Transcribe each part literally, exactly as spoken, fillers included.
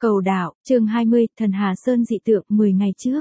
Cầu đạo, chương hai mươi, Thần Hà Sơn dị tượng mười ngày trước.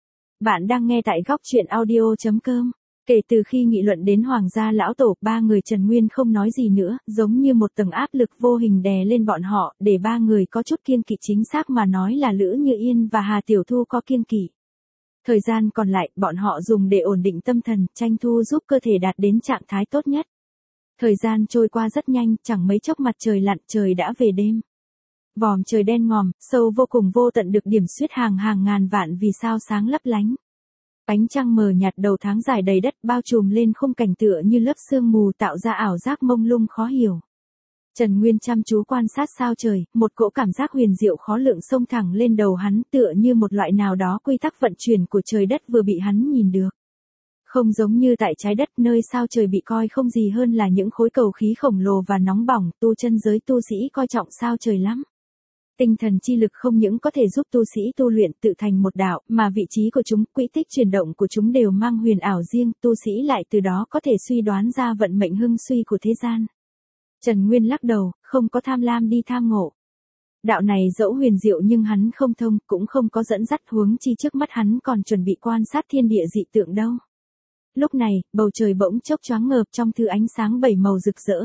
Bạn đang nghe tại góc truyện audio chấm com. Kể từ khi nghị luận đến Hoàng gia lão tổ, ba người Trần Nguyên không nói gì nữa, giống như một tầng áp lực vô hình đè lên bọn họ, để ba người có chút kiêng kỵ, chính xác mà nói là Lữ Như Yên và Hà Tiểu Thu có kiêng kỵ. Thời gian còn lại, bọn họ dùng để ổn định tâm thần, tranh thu giúp cơ thể đạt đến trạng thái tốt nhất. Thời gian trôi qua rất nhanh, chẳng mấy chốc mặt trời lặn, trời đã về đêm. Vòm trời đen ngòm, sâu vô cùng vô tận được điểm xuyết hàng hàng ngàn vạn vì sao sáng lấp lánh. Ánh trăng mờ nhạt đầu tháng dài đầy đất bao trùm lên khung cảnh tựa như lớp sương mù tạo ra ảo giác mông lung khó hiểu. Trần Nguyên chăm chú quan sát sao trời, một cỗ cảm giác huyền diệu khó lượng xông thẳng lên đầu hắn tựa như một loại nào đó quy tắc vận chuyển của trời đất vừa bị hắn nhìn được. Không giống như tại trái đất nơi sao trời bị coi không gì hơn là những khối cầu khí khổng lồ và nóng bỏng, tu chân giới tu sĩ coi trọng sao trời lắm. Tinh thần chi lực không những có thể giúp tu sĩ tu luyện tự thành một đạo, mà vị trí của chúng, quỹ tích chuyển động của chúng đều mang huyền ảo riêng, tu sĩ lại từ đó có thể suy đoán ra vận mệnh hưng suy của thế gian. Trần Nguyên lắc đầu, không có tham lam đi tham ngộ. Đạo này dẫu huyền diệu nhưng hắn không thông, cũng không có dẫn dắt, huống chi trước mắt hắn còn chuẩn bị quan sát thiên địa dị tượng đâu. Lúc này, bầu trời bỗng chốc choáng ngợp trong thứ ánh sáng bảy màu rực rỡ.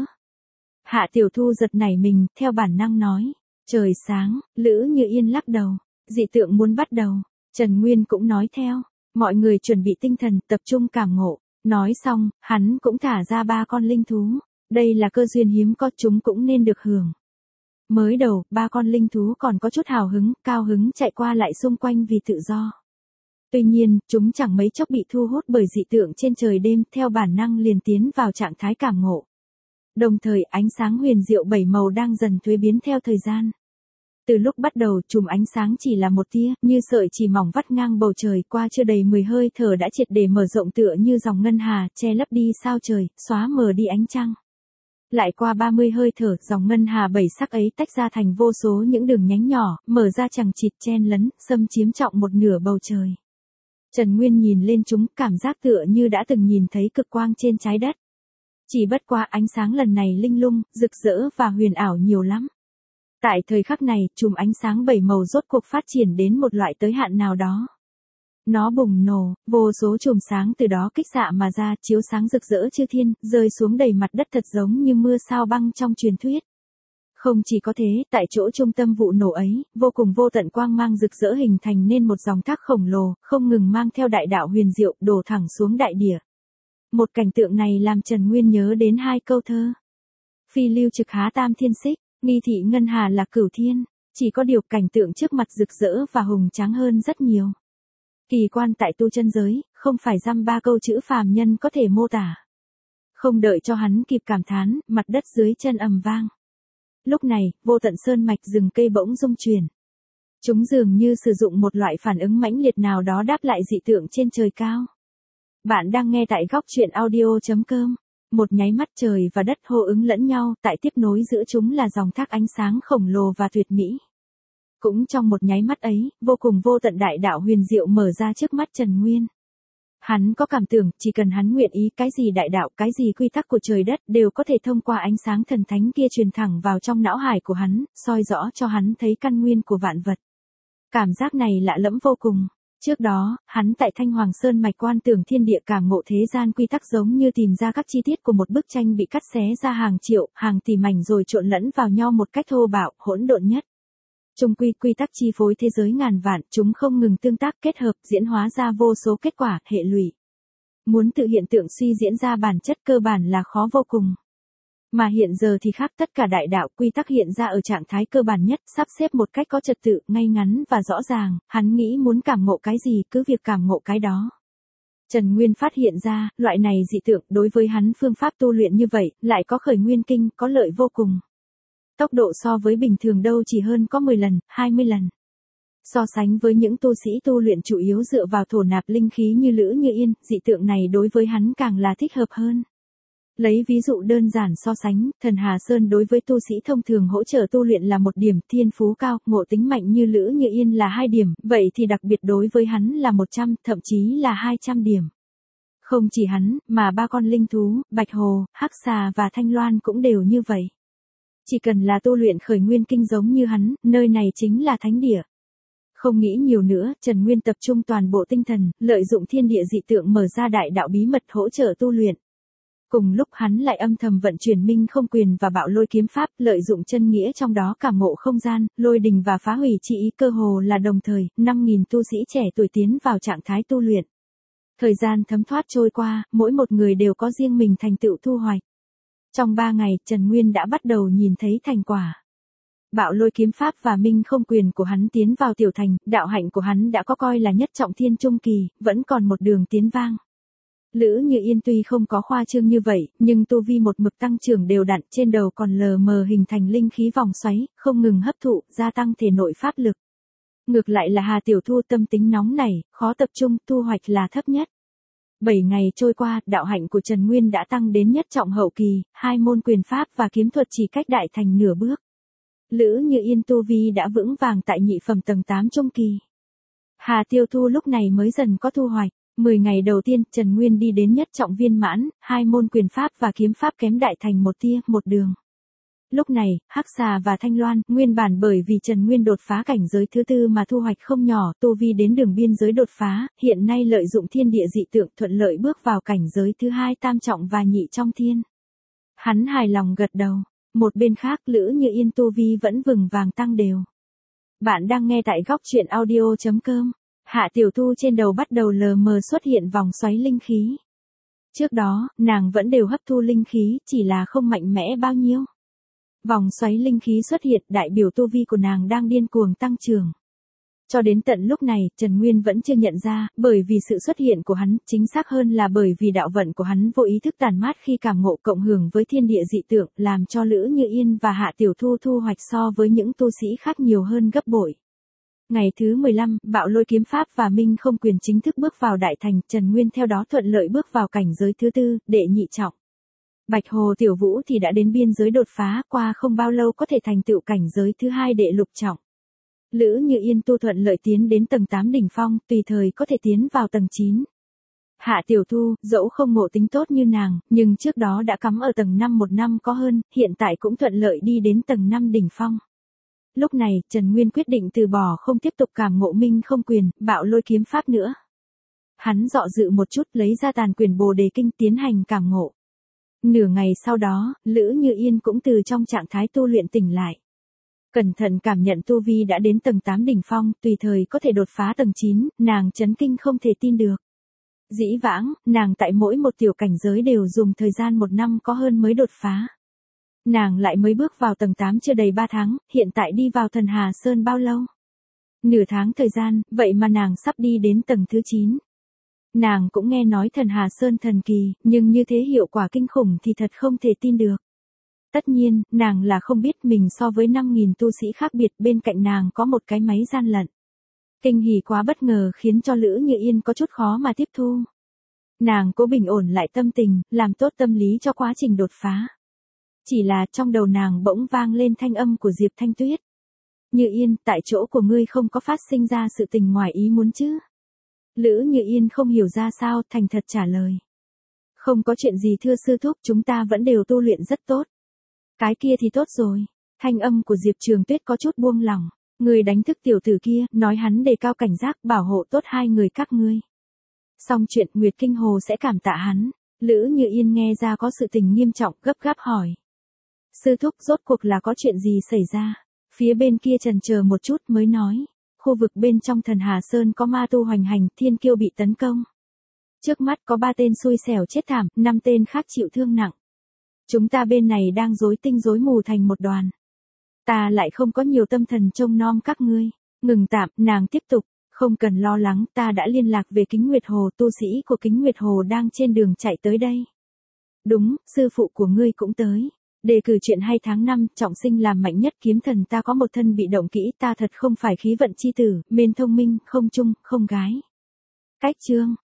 Hạ Tiểu Thu giật nảy mình, theo bản năng nói. Trời sáng, Lữ Như Yên lắc đầu, dị tượng muốn bắt đầu. Trần Nguyên cũng nói theo, mọi người chuẩn bị tinh thần, tập trung cảm ngộ. Nói xong, hắn cũng thả ra ba con linh thú. Đây là cơ duyên hiếm có, chúng cũng nên được hưởng. Mới đầu, ba con linh thú còn có chút hào hứng, cao hứng chạy qua lại xung quanh vì tự do. Tuy nhiên, chúng chẳng mấy chốc bị thu hút bởi dị tượng trên trời đêm, theo bản năng liền tiến vào trạng thái cảm ngộ. Đồng thời, ánh sáng huyền diệu bảy màu đang dần thuế biến theo thời gian. Từ lúc bắt đầu, chùm ánh sáng chỉ là một tia, như sợi chỉ mỏng vắt ngang bầu trời, qua chưa đầy mười hơi thở đã triệt để mở rộng tựa như dòng ngân hà, che lấp đi sao trời, xóa mờ đi ánh trăng. Lại qua ba mươi hơi thở, dòng ngân hà bảy sắc ấy tách ra thành vô số những đường nhánh nhỏ, mở ra chằng chịt chen lấn, xâm chiếm trọng một nửa bầu trời. Trần Nguyên nhìn lên chúng, cảm giác tựa như đã từng nhìn thấy cực quang trên trái đất. Chỉ bất qua ánh sáng lần này linh lung, rực rỡ và huyền ảo nhiều lắm. Tại thời khắc này, chùm ánh sáng bảy màu rốt cuộc phát triển đến một loại tới hạn nào đó. Nó bùng nổ, vô số chùm sáng từ đó kích xạ mà ra, chiếu sáng rực rỡ chư thiên, rơi xuống đầy mặt đất thật giống như mưa sao băng trong truyền thuyết. Không chỉ có thế, tại chỗ trung tâm vụ nổ ấy, vô cùng vô tận quang mang rực rỡ hình thành nên một dòng thác khổng lồ, không ngừng mang theo đại đạo huyền diệu, đổ thẳng xuống đại địa. Một cảnh tượng này làm Trần Nguyên nhớ đến hai câu thơ. Phi lưu trực há tam thiên xích, nghi thị ngân hà là cửu thiên, chỉ có điều cảnh tượng trước mặt rực rỡ và hùng tráng hơn rất nhiều. Kỳ quan tại tu chân giới, không phải dăm ba câu chữ phàm nhân có thể mô tả. Không đợi cho hắn kịp cảm thán, mặt đất dưới chân ầm vang. Lúc này, vô tận sơn mạch rừng cây bỗng rung chuyển. Chúng dường như sử dụng một loại phản ứng mãnh liệt nào đó đáp lại dị tượng trên trời cao. Bạn đang nghe tại góc truyện audio chấm com. Một nháy mắt trời và đất hô ứng lẫn nhau, tại tiếp nối giữa chúng là dòng thác ánh sáng khổng lồ và tuyệt mỹ. Cũng trong một nháy mắt ấy, vô cùng vô tận đại đạo huyền diệu mở ra trước mắt Trần Nguyên. Hắn có cảm tưởng, chỉ cần hắn nguyện ý, cái gì đại đạo, cái gì quy tắc của trời đất đều có thể thông qua ánh sáng thần thánh kia truyền thẳng vào trong não hải của hắn, soi rõ cho hắn thấy căn nguyên của vạn vật. Cảm giác này lạ lẫm vô cùng. Trước đó, hắn tại Thanh Hoàng Sơn mạch quan tưởng thiên địa cảm ngộ thế gian quy tắc giống như tìm ra các chi tiết của một bức tranh bị cắt xé ra hàng triệu, hàng tỷ mảnh rồi trộn lẫn vào nhau một cách thô bạo, hỗn độn nhất. Chung quy quy tắc chi phối thế giới ngàn vạn, chúng không ngừng tương tác kết hợp, diễn hóa ra vô số kết quả, hệ lụy. Muốn tự hiện tượng suy diễn ra bản chất cơ bản là khó vô cùng. Mà hiện giờ thì khác, tất cả đại đạo quy tắc hiện ra ở trạng thái cơ bản nhất, sắp xếp một cách có trật tự, ngay ngắn và rõ ràng, hắn nghĩ muốn cảm ngộ cái gì cứ việc cảm ngộ cái đó. Trần Nguyên phát hiện ra, loại này dị tượng đối với hắn phương pháp tu luyện như vậy, lại có khởi nguyên kinh, có lợi vô cùng. Tốc độ so với bình thường đâu chỉ hơn có mười lần, hai mươi lần. So sánh với những tu sĩ tu luyện chủ yếu dựa vào thổ nạp linh khí như Lữ Như Yên, dị tượng này đối với hắn càng là thích hợp hơn. Lấy ví dụ đơn giản so sánh, Thần Hà Sơn đối với tu sĩ thông thường hỗ trợ tu luyện là một điểm, thiên phú cao, ngộ tính mạnh như Lữ Như Yên là hai điểm, vậy thì đặc biệt đối với hắn là một trăm, thậm chí là hai trăm điểm. Không chỉ hắn, mà ba con linh thú, Bạch Hồ, Hắc Xà và Thanh Loan cũng đều như vậy. Chỉ cần là tu luyện khởi nguyên kinh giống như hắn, nơi này chính là thánh địa. Không nghĩ nhiều nữa, Trần Nguyên tập trung toàn bộ tinh thần, lợi dụng thiên địa dị tượng mở ra đại đạo bí mật hỗ trợ tu luyện. Cùng lúc hắn lại âm thầm vận chuyển minh không quyền và bạo lôi kiếm pháp, lợi dụng chân nghĩa trong đó cảm ngộ không gian, lôi đình và phá hủy chi ý, cơ hồ là đồng thời, năm nghìn tu sĩ trẻ tuổi tiến vào trạng thái tu luyện. Thời gian thấm thoát trôi qua, mỗi một người đều có riêng mình thành tựu thu hoạch. Trong ba ngày, Trần Nguyên đã bắt đầu nhìn thấy thành quả. Bạo lôi kiếm pháp và minh không quyền của hắn tiến vào tiểu thành, đạo hạnh của hắn đã có coi là nhất trọng thiên trung kỳ, vẫn còn một đường tiến vang. Lữ Như Yên tuy không có khoa trương như vậy, nhưng tu vi một mực tăng trưởng đều đặn, trên đầu còn lờ mờ hình thành linh khí vòng xoáy, không ngừng hấp thụ, gia tăng thể nội pháp lực. Ngược lại là Hà Tiểu Thu tâm tính nóng nảy, khó tập trung, thu hoạch là thấp nhất. Bảy ngày trôi qua, đạo hạnh của Trần Nguyên đã tăng đến nhất trọng hậu kỳ, hai môn quyền pháp và kiếm thuật chỉ cách đại thành nửa bước. Lữ Như Yên tu vi đã vững vàng tại nhị phẩm tầng tám trung kỳ. Hà Tiêu Thu lúc này mới dần có thu hoạch. Mười ngày đầu tiên, Trần Nguyên đi đến nhất trọng viên mãn, hai môn quyền pháp và kiếm pháp kém đại thành một tia, một đường. Lúc này, Hắc Xà và Thanh Loan, nguyên bản bởi vì Trần Nguyên đột phá cảnh giới thứ tư mà thu hoạch không nhỏ, tu vi đến đường biên giới đột phá, hiện nay lợi dụng thiên địa dị tượng thuận lợi bước vào cảnh giới thứ hai tam trọng và nhị trong thiên. Hắn hài lòng gật đầu. Một bên khác, Lữ Như Yên tu vi vẫn vững vàng tăng đều. Bạn đang nghe tại góc truyện audio chấm com. Hạ Tiểu Thu trên đầu bắt đầu lờ mờ xuất hiện vòng xoáy linh khí. Trước đó, nàng vẫn đều hấp thu linh khí, chỉ là không mạnh mẽ bao nhiêu. Vòng xoáy linh khí xuất hiện, đại biểu tu vi của nàng đang điên cuồng tăng trưởng. Cho đến tận lúc này, Trần Nguyên vẫn chưa nhận ra, bởi vì sự xuất hiện của hắn, chính xác hơn là bởi vì đạo vận của hắn vô ý thức tản mát khi cảm ngộ cộng hưởng với thiên địa dị tượng, làm cho Lữ Như Yên và Hạ Tiểu Thu thu hoạch so với những tu sĩ khác nhiều hơn gấp bội. Ngày thứ mười lăm, bạo lôi kiếm pháp và minh không quyền chính thức bước vào đại thành, Trần Nguyên theo đó thuận lợi bước vào cảnh giới thứ tư, đệ nhị trọng. Bạch Hồ Tiểu Vũ thì đã đến biên giới đột phá, qua không bao lâu có thể thành tựu cảnh giới thứ hai đệ lục trọng. Lữ Như Yên tu thuận lợi tiến đến tầng tám đỉnh phong, tùy thời có thể tiến vào tầng chín. Hạ Tiểu Thu, dẫu không ngộ tính tốt như nàng, nhưng trước đó đã cắm ở tầng năm một năm có hơn, hiện tại cũng thuận lợi đi đến tầng năm đỉnh phong. Lúc này, Trần Nguyên quyết định từ bỏ không tiếp tục cảm ngộ minh không quyền, bạo lôi kiếm pháp nữa. Hắn dọ dự một chút lấy ra tàn quyền Bồ Đề Kinh tiến hành cảm ngộ. Nửa ngày sau đó, Lữ Như Yên cũng từ trong trạng thái tu luyện tỉnh lại. Cẩn thận cảm nhận tu vi đã đến tầng tám đỉnh phong, tùy thời có thể đột phá tầng chín, nàng chấn kinh không thể tin được. Dĩ vãng, nàng tại mỗi một tiểu cảnh giới đều dùng thời gian một năm có hơn mới đột phá. Nàng lại mới bước vào tầng tám chưa đầy ba tháng, hiện tại đi vào Thần Hà Sơn bao lâu? Nửa tháng thời gian, vậy mà nàng sắp đi đến tầng thứ chín. Nàng cũng nghe nói Thần Hà Sơn thần kỳ, nhưng như thế hiệu quả kinh khủng thì thật không thể tin được. Tất nhiên, nàng là không biết mình so với năm nghìn tu sĩ khác biệt, bên cạnh nàng có một cái máy gian lận. Kinh hỉ quá bất ngờ khiến cho Lữ Như Yên có chút khó mà tiếp thu. Nàng cố bình ổn lại tâm tình, làm tốt tâm lý cho quá trình đột phá. Chỉ là trong đầu nàng bỗng vang lên thanh âm của Diệp Thanh Tuyết. Như Yên, tại chỗ của ngươi không có phát sinh ra sự tình ngoài ý muốn chứ? Lữ Như Yên không hiểu ra sao, thành thật trả lời. Không có chuyện gì thưa sư thúc, chúng ta vẫn đều tu luyện rất tốt. Cái kia thì tốt rồi. Thanh âm của Diệp Trường Tuyết có chút buông lỏng. Người đánh thức tiểu tử kia, nói hắn đề cao cảnh giác, bảo hộ tốt hai người các ngươi. Xong chuyện, Nguyệt Kinh Hồ sẽ cảm tạ hắn. Lữ Như Yên nghe ra có sự tình nghiêm trọng, gấp gáp hỏi. Sư thúc, rốt cuộc là có chuyện gì xảy ra? Phía bên kia chần chờ một chút mới nói. Khu vực bên trong Thần Hà Sơn có ma tu hoành hành, thiên kiêu bị tấn công. Trước mắt có ba tên xui xẻo chết thảm, năm tên khác chịu thương nặng. Chúng ta bên này đang rối tinh rối mù thành một đoàn. Ta lại không có nhiều tâm thần trông nom các ngươi. Ngừng tạm, nàng tiếp tục. Không cần lo lắng, ta đã liên lạc về Kính Nguyệt Hồ, tu sĩ của Kính Nguyệt Hồ đang trên đường chạy tới đây. Đúng, sư phụ của ngươi cũng tới. Đề cử chuyện hay tháng năm, trọng sinh làm mạnh nhất kiếm thần, ta có một thân bị động kỹ, ta thật không phải khí vận chi tử, mên thông minh, không chung, không gái. Cách chương.